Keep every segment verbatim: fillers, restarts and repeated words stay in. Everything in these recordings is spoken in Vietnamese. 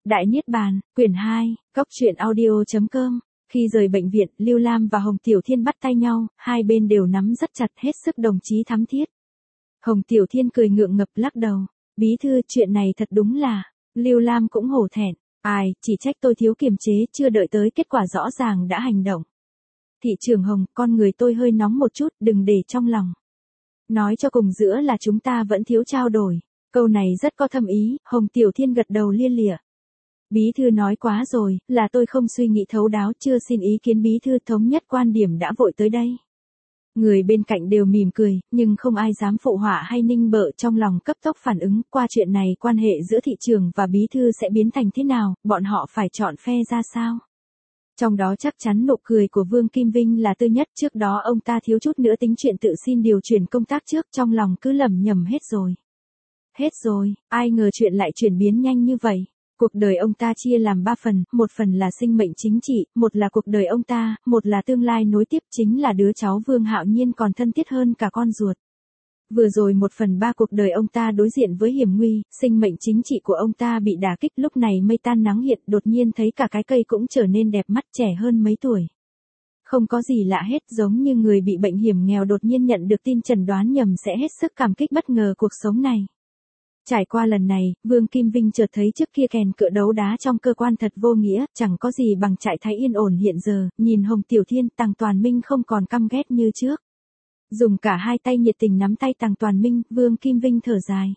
Đại Niết Bàn, quyển hai, cốc truyện audio chấm com. Khi rời bệnh viện, Lưu Lam và Hồng Tiểu Thiên bắt tay nhau, hai bên đều nắm rất chặt, hết sức đồng chí thắm thiết. Hồng Tiểu Thiên cười ngượng ngập lắc đầu. Bí thư, chuyện này thật đúng là. Lưu Lam cũng hổ thẹn. Ai, chỉ trách tôi thiếu kiềm chế, chưa đợi tới kết quả rõ ràng đã hành động. Thị trưởng Hồng, con người tôi hơi nóng một chút, đừng để trong lòng. Nói cho cùng giữa là chúng ta vẫn thiếu trao đổi. Câu này rất có thâm ý, Hồng Tiểu Thiên gật đầu lia lịa. Bí thư nói quá rồi, là tôi không suy nghĩ thấu đáo, chưa xin ý kiến bí thư, thống nhất quan điểm đã vội tới đây. Người bên cạnh đều mỉm cười, nhưng không ai dám phụ họa hay ninh bợ, trong lòng cấp tốc phản ứng, qua chuyện này quan hệ giữa thị trường và bí thư sẽ biến thành thế nào, bọn họ phải chọn phe ra sao. Trong đó chắc chắn nụ cười của Vương Kim Vinh là tư nhất, trước đó ông ta thiếu chút nữa tính chuyện tự xin điều chuyển công tác trước, trong lòng cứ lầm nhầm hết rồi. Hết rồi, ai ngờ chuyện lại chuyển biến nhanh như vậy. Cuộc đời ông ta chia làm ba phần, một phần là sinh mệnh chính trị, một là cuộc đời ông ta, một là tương lai nối tiếp, chính là đứa cháu Vương Hạo Nhiên còn thân thiết hơn cả con ruột. Vừa rồi một phần ba cuộc đời ông ta đối diện với hiểm nguy, sinh mệnh chính trị của ông ta bị đả kích, lúc này mây tan nắng hiện, đột nhiên thấy cả cái cây cũng trở nên đẹp mắt, trẻ hơn mấy tuổi. Không có gì lạ hết, giống như người bị bệnh hiểm nghèo đột nhiên nhận được tin chẩn đoán nhầm sẽ hết sức cảm kích bất ngờ cuộc sống này. Trải qua lần này, Vương Kim Vinh chợt thấy trước kia kèn cựa đấu đá trong cơ quan thật vô nghĩa, chẳng có gì bằng trạng thái yên ổn hiện giờ, nhìn Hồng Tiểu Thiên, Tằng Toàn Minh không còn căm ghét như trước. Dùng cả hai tay nhiệt tình nắm tay Tằng Toàn Minh, Vương Kim Vinh thở dài.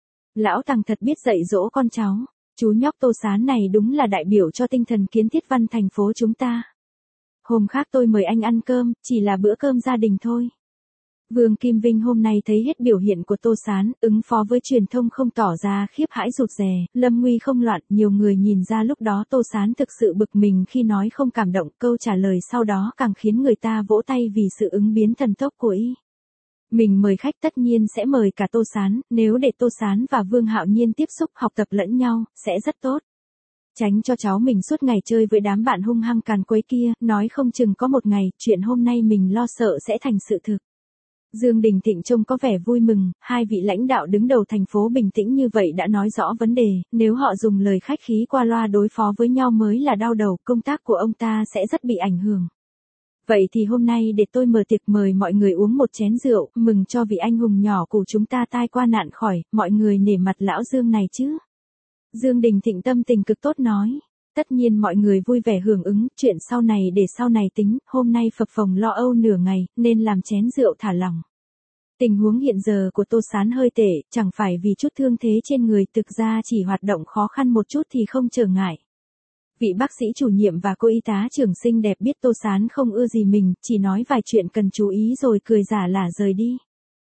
Lão Tằng thật biết dạy dỗ con cháu, chú nhóc Tô Sán này đúng là đại biểu cho tinh thần kiến thiết văn thành phố chúng ta. Hôm khác tôi mời anh ăn cơm, chỉ là bữa cơm gia đình thôi. Vương Kim Vinh hôm nay thấy hết biểu hiện của Tô Sán, ứng phó với truyền thông không tỏ ra khiếp hãi rụt rè, lâm nguy không loạn, nhiều người nhìn ra lúc đó Tô Sán thực sự bực mình khi nói không cảm động, câu trả lời sau đó càng khiến người ta vỗ tay vì sự ứng biến thần tốc của y. Mình mời khách tất nhiên sẽ mời cả Tô Sán, nếu để Tô Sán và Vương Hạo Nhiên tiếp xúc học tập lẫn nhau, sẽ rất tốt. Tránh cho cháu mình suốt ngày chơi với đám bạn hung hăng càn quấy kia, nói không chừng có một ngày, chuyện hôm nay mình lo sợ sẽ thành sự thực. Dương Đình Thịnh trông có vẻ vui mừng, hai vị lãnh đạo đứng đầu thành phố bình tĩnh như vậy đã nói rõ vấn đề, nếu họ dùng lời khách khí qua loa đối phó với nhau mới là đau đầu, công tác của ông ta sẽ rất bị ảnh hưởng. Vậy thì hôm nay để tôi mở tiệc mời mọi người uống một chén rượu, mừng cho vị anh hùng nhỏ của chúng ta tai qua nạn khỏi, mọi người nể mặt lão Dương này chứ. Dương Đình Thịnh tâm tình cực tốt nói. Tất nhiên mọi người vui vẻ hưởng ứng, chuyện sau này để sau này tính, hôm nay phập phồng lo âu nửa ngày, nên làm chén rượu thả lỏng. Tình huống hiện giờ của Tô Sán hơi tệ, chẳng phải vì chút thương thế trên người, thực ra chỉ hoạt động khó khăn một chút thì không trở ngại. Vị bác sĩ chủ nhiệm và cô y tá trưởng xinh đẹp biết Tô Sán không ưa gì mình, chỉ nói vài chuyện cần chú ý rồi cười giả lả rời đi.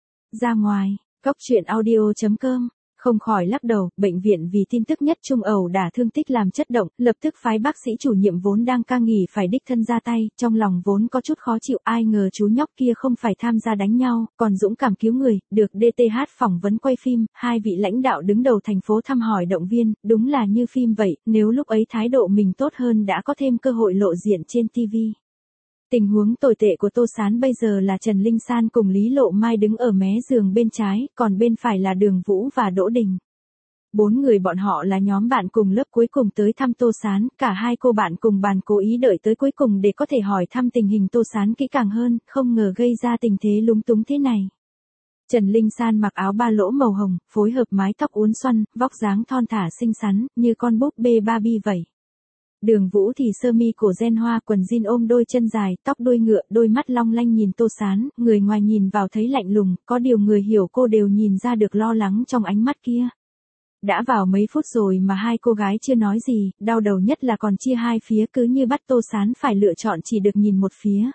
Ra ngoài, cốc truyện audio chấm com. Không khỏi lắc đầu, bệnh viện vì tin tức nhất trung ẩu đả thương tích làm chất động, lập tức phái bác sĩ chủ nhiệm vốn đang ca nghỉ phải đích thân ra tay, trong lòng vốn có chút khó chịu, ai ngờ chú nhóc kia không phải tham gia đánh nhau, còn dũng cảm cứu người, được đê tê hát phỏng vấn quay phim, hai vị lãnh đạo đứng đầu thành phố thăm hỏi động viên, đúng là như phim vậy, nếu lúc ấy thái độ mình tốt hơn đã có thêm cơ hội lộ diện trên ti vi. Tình huống tồi tệ của Tô Sán bây giờ là Trần Linh San cùng Lý Lộ Mai đứng ở mé giường bên trái, còn bên phải là Đường Vũ và Đỗ Đình. Bốn người bọn họ là nhóm bạn cùng lớp cuối cùng tới thăm Tô Sán, cả hai cô bạn cùng bàn cố ý đợi tới cuối cùng để có thể hỏi thăm tình hình Tô Sán kỹ càng hơn, không ngờ gây ra tình thế lúng túng thế này. Trần Linh San mặc áo ba lỗ màu hồng, phối hợp mái tóc uốn xoăn, vóc dáng thon thả xinh xắn, như con búp bê Barbie vậy. Đường Vũ thì sơ mi cổ ren hoa, quần jean ôm đôi chân dài, tóc đuôi ngựa, đôi mắt long lanh nhìn Tô Sán, người ngoài nhìn vào thấy lạnh lùng, có điều người hiểu cô đều nhìn ra được lo lắng trong ánh mắt kia. Đã vào mấy phút rồi mà hai cô gái chưa nói gì, đau đầu nhất là còn chia hai phía, cứ như bắt Tô Sán phải lựa chọn chỉ được nhìn một phía.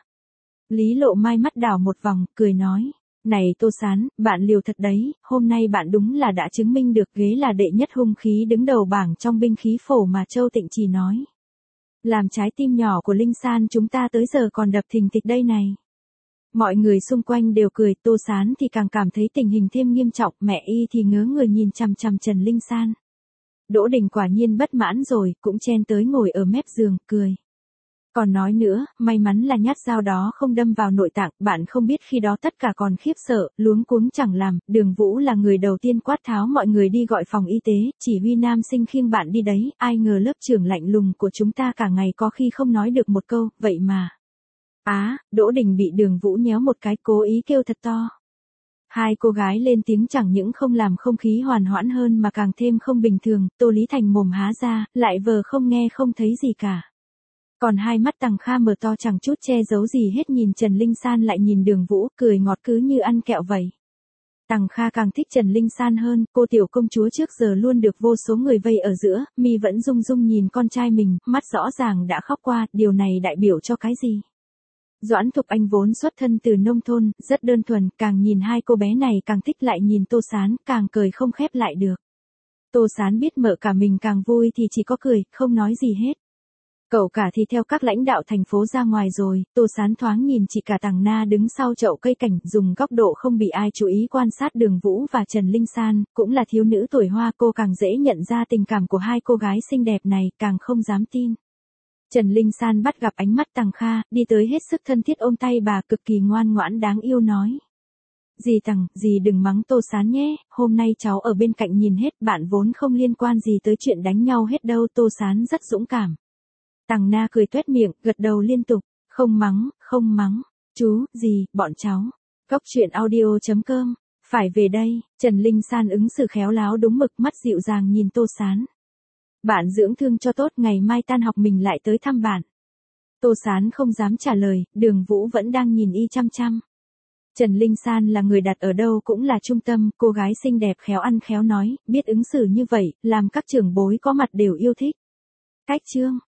Lý Lộ Mai mắt đảo một vòng, cười nói. Này Tô Sán, bạn liều thật đấy, hôm nay bạn đúng là đã chứng minh được ghế là đệ nhất hung khí đứng đầu bảng trong binh khí phổ mà Châu Tịnh Trì nói. Làm trái tim nhỏ của Linh San chúng ta tới giờ còn đập thình thịch đây này. Mọi người xung quanh đều cười, Tô Sán thì càng cảm thấy tình hình thêm nghiêm trọng, mẹ y thì ngớ người nhìn chằm chằm Trần Linh San. Đỗ Đình quả nhiên bất mãn rồi, cũng chen tới ngồi ở mép giường, cười. Còn nói nữa, may mắn là nhát dao đó không đâm vào nội tạng, bạn không biết khi đó tất cả còn khiếp sợ, luống cuống chẳng làm, Đường Vũ là người đầu tiên quát tháo mọi người đi gọi phòng y tế, chỉ huy nam sinh khiêng bạn đi đấy, ai ngờ lớp trưởng lạnh lùng của chúng ta cả ngày có khi không nói được một câu, vậy mà. Á, Đỗ Đình bị Đường Vũ nhéo một cái, cố ý kêu thật to. Hai cô gái lên tiếng chẳng những không làm không khí hoàn hoãn hơn mà càng thêm không bình thường, Tô Lý Thành mồm há ra, lại vờ không nghe không thấy gì cả. Còn hai mắt Tằng Kha mở to chẳng chút che giấu gì hết nhìn Trần Linh San lại nhìn Đường Vũ, cười ngọt cứ như ăn kẹo vậy. Tằng Kha càng thích Trần Linh San hơn, cô tiểu công chúa trước giờ luôn được vô số người vây ở giữa, mi vẫn rung rung nhìn con trai mình, mắt rõ ràng đã khóc qua, điều này đại biểu cho cái gì? Doãn Thục Anh vốn xuất thân từ nông thôn, rất đơn thuần, càng nhìn hai cô bé này càng thích lại nhìn Tô Sán, càng cười không khép lại được. Tô Sán biết mợ cả mình càng vui thì chỉ có cười, không nói gì hết. Cậu cả thì theo các lãnh đạo thành phố ra ngoài rồi, Tô Sán thoáng nhìn chị cả Tằng Na đứng sau chậu cây cảnh, dùng góc độ không bị ai chú ý quan sát Đường Vũ và Trần Linh San, cũng là thiếu nữ tuổi hoa, cô càng dễ nhận ra tình cảm của hai cô gái xinh đẹp này, càng không dám tin. Trần Linh San bắt gặp ánh mắt Tằng Kha, đi tới hết sức thân thiết ôm tay bà, cực kỳ ngoan ngoãn đáng yêu nói. Dì Tằng, dì đừng mắng Tô Sán nhé, hôm nay cháu ở bên cạnh nhìn hết, bạn vốn không liên quan gì tới chuyện đánh nhau hết đâu, Tô Sán rất dũng cảm. Tằng Na cười tuét miệng, gật đầu liên tục, không mắng, không mắng, chú, dì, bọn cháu. Cốc truyện audio chấm com, phải về đây, Trần Linh San ứng xử khéo léo đúng mực, mắt dịu dàng nhìn Tô Sán. Bạn dưỡng thương cho tốt, ngày mai tan học mình lại tới thăm bạn. Tô Sán không dám trả lời, Đường Vũ vẫn đang nhìn y chăm chăm. Trần Linh San là người đặt ở đâu cũng là trung tâm, cô gái xinh đẹp khéo ăn khéo nói, biết ứng xử như vậy, làm các trưởng bối có mặt đều yêu thích. Cách chương